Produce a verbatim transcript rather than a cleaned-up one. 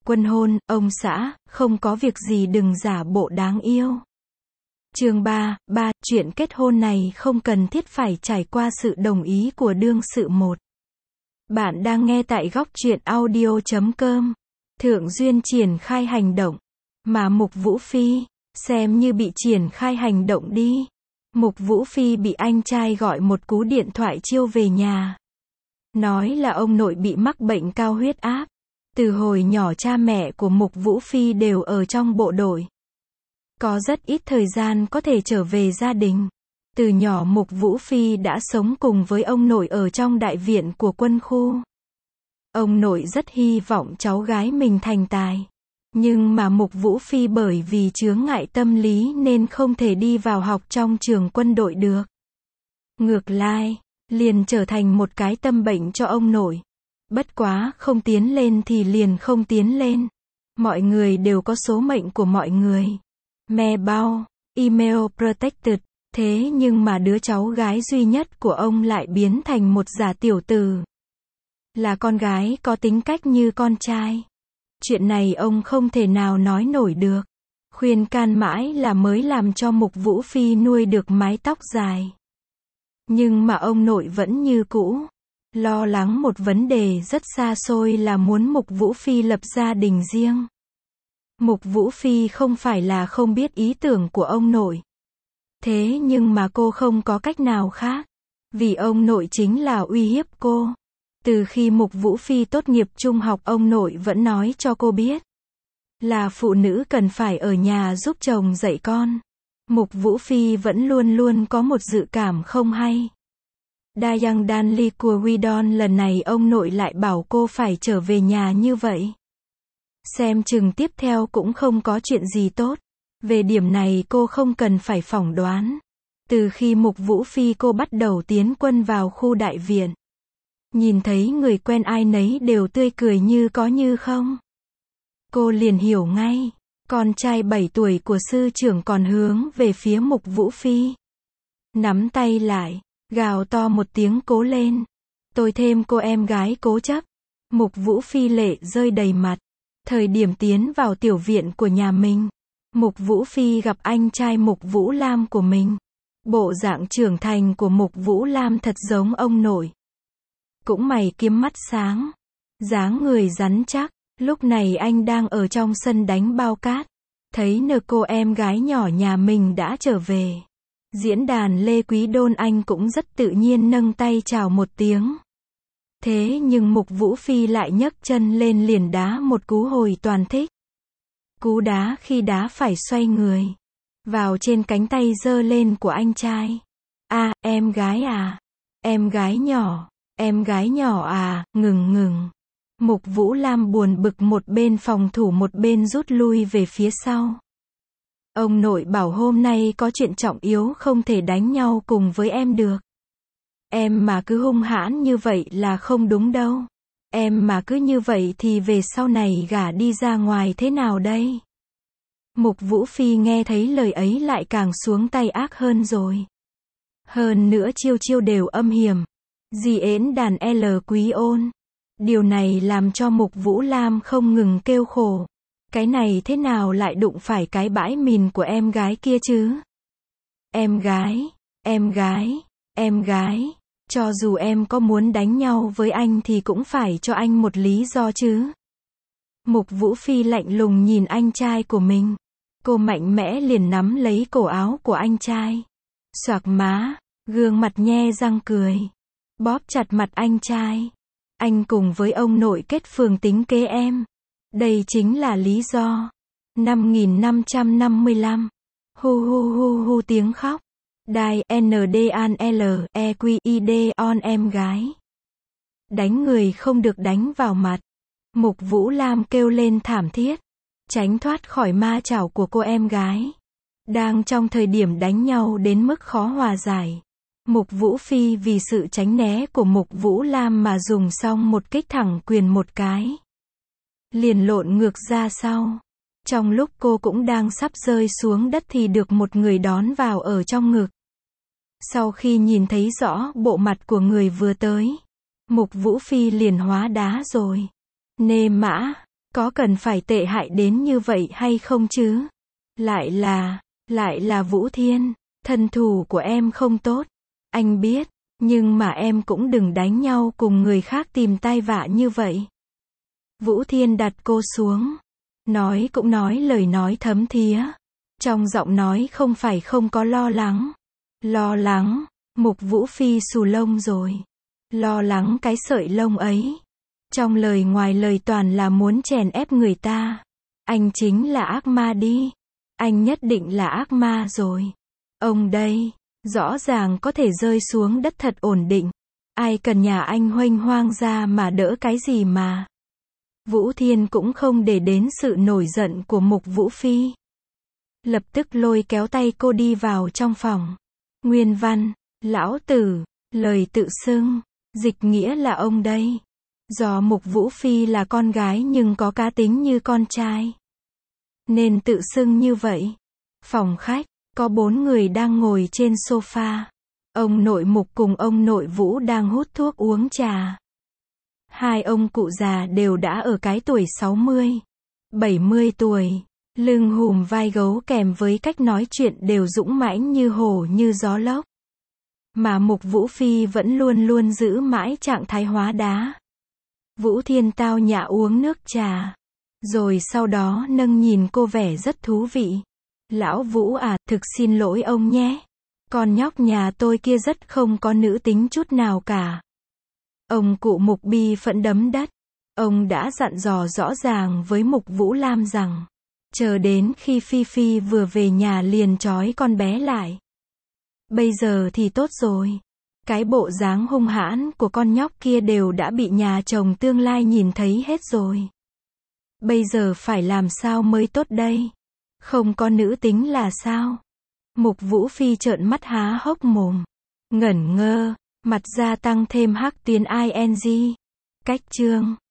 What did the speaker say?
Quân hôn, ông xã, không có việc gì đừng giả bộ đáng yêu. Chương ba, ba, chuyện kết hôn này không cần thiết phải trải qua sự đồng ý của đương sự một. Bạn đang nghe tại góc truyện audio chấm com. Thượng Duyên triển khai hành động. Mà Mục Vũ Phi, xem như bị triển khai hành động đi. Mục Vũ Phi bị anh trai gọi một cú điện thoại chiêu về nhà. Nói là ông nội bị mắc bệnh cao huyết áp. Từ hồi nhỏ cha mẹ của Mục Vũ Phi đều ở trong bộ đội. Có rất ít thời gian có thể trở về gia đình. Từ nhỏ Mục Vũ Phi đã sống cùng với ông nội ở trong đại viện của quân khu. Ông nội rất hy vọng cháu gái mình thành tài. Nhưng mà Mục Vũ Phi bởi vì chướng ngại tâm lý nên không thể đi vào học trong trường quân đội được. Ngược lại, liền trở thành một cái tâm bệnh cho ông nội. Bất quá không tiến lên thì liền không tiến lên. Mọi người đều có số mệnh của mọi người. Me bao, email protected. Thế nhưng mà đứa cháu gái duy nhất của ông lại biến thành một giả tiểu tử. Là con gái có tính cách như con trai. Chuyện này ông không thể nào nói nổi được. Khuyên can mãi là mới làm cho Mục Vũ Phi nuôi được mái tóc dài. Nhưng mà ông nội vẫn như cũ. Lo lắng một vấn đề rất xa xôi là muốn Mục Vũ Phi lập gia đình riêng. Mục Vũ Phi không phải là không biết ý tưởng của ông nội. Thế nhưng mà cô không có cách nào khác. Vì ông nội chính là uy hiếp cô. Từ khi Mục Vũ Phi tốt nghiệp trung học ông nội vẫn nói cho cô biết. Là phụ nữ cần phải ở nhà giúp chồng dạy con. Mục Vũ Phi vẫn luôn luôn có một dự cảm không hay. Dayang Danli của Widon lần này ông nội lại bảo cô phải trở về nhà như vậy. Xem chừng tiếp theo cũng không có chuyện gì tốt. Về điểm này cô không cần phải phỏng đoán. Từ khi Mục Vũ Phi cô bắt đầu tiến quân vào khu đại viện. Nhìn thấy người quen ai nấy đều tươi cười như có như không. Cô liền hiểu ngay. Con trai bảy tuổi của sư trưởng còn hướng về phía Mục Vũ Phi. Nắm tay lại. Gào to một tiếng cố lên. Tôi thêm cô em gái cố chấp. Mục Vũ Phi lệ rơi đầy mặt. Thời điểm tiến vào tiểu viện của nhà mình. Mục Vũ Phi gặp anh trai Mục Vũ Lam của mình. Bộ dạng trưởng thành của Mục Vũ Lam thật giống ông nội. Cũng mày kiếm mắt sáng. Dáng người rắn chắc. Lúc này anh đang ở trong sân đánh bao cát. Thấy nờ cô em gái nhỏ nhà mình đã trở về. Diễn đàn Lê Quý Đôn anh cũng rất tự nhiên nâng tay chào một tiếng. Thế nhưng Mục Vũ Phi lại nhấc chân lên liền đá một cú hồi toàn thích. Cú đá khi đá phải xoay người. Vào trên cánh tay giơ lên của anh trai. À, em gái à. Em gái nhỏ. Em gái nhỏ à, ngừng ngừng. Mục Vũ Lam buồn bực một bên phòng thủ một bên rút lui về phía sau. Ông nội bảo hôm nay có chuyện trọng yếu không thể đánh nhau cùng với em được. Em mà cứ hung hãn như vậy là không đúng đâu. Em mà cứ như vậy thì về sau này gả đi ra ngoài thế nào đây? Mục Vũ Phi nghe thấy lời ấy lại càng xuống tay ác hơn rồi. Hơn nữa chiêu chiêu đều âm hiểm. Dì ến đàn L Quý Ôn. Điều này làm cho Mục Vũ Lam không ngừng kêu khổ. Cái này thế nào lại đụng phải cái bãi mìn của em gái kia chứ? Em gái, em gái, em gái. Cho dù em có muốn đánh nhau với anh thì cũng phải cho anh một lý do chứ. Mục Vũ Phi lạnh lùng nhìn anh trai của mình. Cô mạnh mẽ liền nắm lấy cổ áo của anh trai. Xoạc má, gương mặt nhe răng cười. Bóp chặt mặt anh trai. Anh cùng với ông nội kết phường tính kế em. Đây chính là lý do. Năm nghìn năm trăm năm mươi lăm. Hu hu hu hu tiếng khóc. Đài N D An L E Q I D on em gái. Đánh người không được đánh vào mặt. Mục Vũ Lam kêu lên thảm thiết. Tránh thoát khỏi ma chảo của cô em gái. Đang trong thời điểm đánh nhau đến mức khó hòa giải. Mục Vũ Phi vì sự tránh né của Mục Vũ Lam mà dùng xong một kích thẳng quyền một cái. Liền lộn ngược ra sau. Trong lúc cô cũng đang sắp rơi xuống đất thì được một người đón vào ở trong ngực. Sau khi nhìn thấy rõ bộ mặt của người vừa tới, Mục Vũ Phi liền hóa đá rồi. Nê mã, Có cần phải tệ hại đến như vậy hay không chứ? Lại là, lại là Vũ Thiên, thân thủ của em không tốt. Anh biết, nhưng mà em cũng đừng đánh nhau cùng người khác tìm tai vạ như vậy. Vũ Thiên đặt cô xuống. Nói cũng nói lời nói thấm thía. Trong giọng nói không phải không có lo lắng. Lo lắng, Mục Vũ Phi xù lông rồi. Lo lắng cái sợi lông ấy. Trong lời ngoài lời toàn là muốn chèn ép người ta. Anh chính là ác ma đi. Anh nhất định là ác ma rồi. Ông đây, rõ ràng có thể rơi xuống đất thật ổn định. Ai cần nhà anh huênh hoang ra mà đỡ cái gì mà. Vũ Thiên cũng không để đến sự nổi giận của Mục Vũ Phi. Lập tức lôi kéo tay cô đi vào trong phòng. Nguyên văn, lão tử, lời tự xưng, dịch nghĩa là ông đây. Do Mục Vũ Phi là con gái nhưng có cá tính như con trai, nên tự xưng như vậy. Phòng khách, có bốn người đang ngồi trên sofa. Ông nội Mục cùng ông nội Vũ đang hút thuốc uống trà. Hai ông cụ già đều đã ở cái tuổi sáu mươi, bảy mươi tuổi. Lưng hùm vai gấu kèm với cách nói chuyện đều dũng mãnh như hổ như gió lốc. Mà Mục Vũ Phi vẫn luôn luôn giữ mãi trạng thái hóa đá. Vũ Thiên tao nhã uống nước trà. Rồi sau đó nâng nhìn cô vẻ rất thú vị. Lão Vũ à, thực xin lỗi ông nhé. Con nhóc nhà tôi kia rất không có nữ tính chút nào cả. Ông cụ Mục bi phẫn đấm đất. Ông đã dặn dò rõ ràng với Mục Vũ Lam rằng, chờ đến khi Phi Phi vừa về nhà liền trói con bé lại. Bây giờ thì tốt rồi. Cái bộ dáng hung hãn của con nhóc kia đều đã bị nhà chồng tương lai nhìn thấy hết rồi. Bây giờ phải làm sao mới tốt đây? Không có nữ tính là sao? Mục Vũ Phi trợn mắt há hốc mồm. Ngẩn ngơ, mặt gia tăng thêm hắc tuyến ing. Cách chương